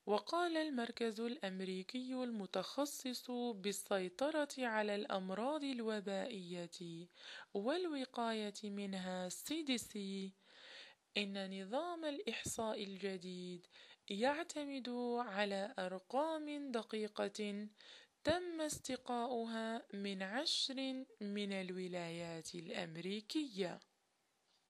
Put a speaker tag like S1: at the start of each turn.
S1: وقال المركز الأمريكي المتخصص بالسيطرة على الأمراض الوبائية والوقاية منها CDC إن نظام الإحصاء الجديد يعتمد على أرقام دقيقة تم استقاؤها من 10 من الولايات الأمريكية.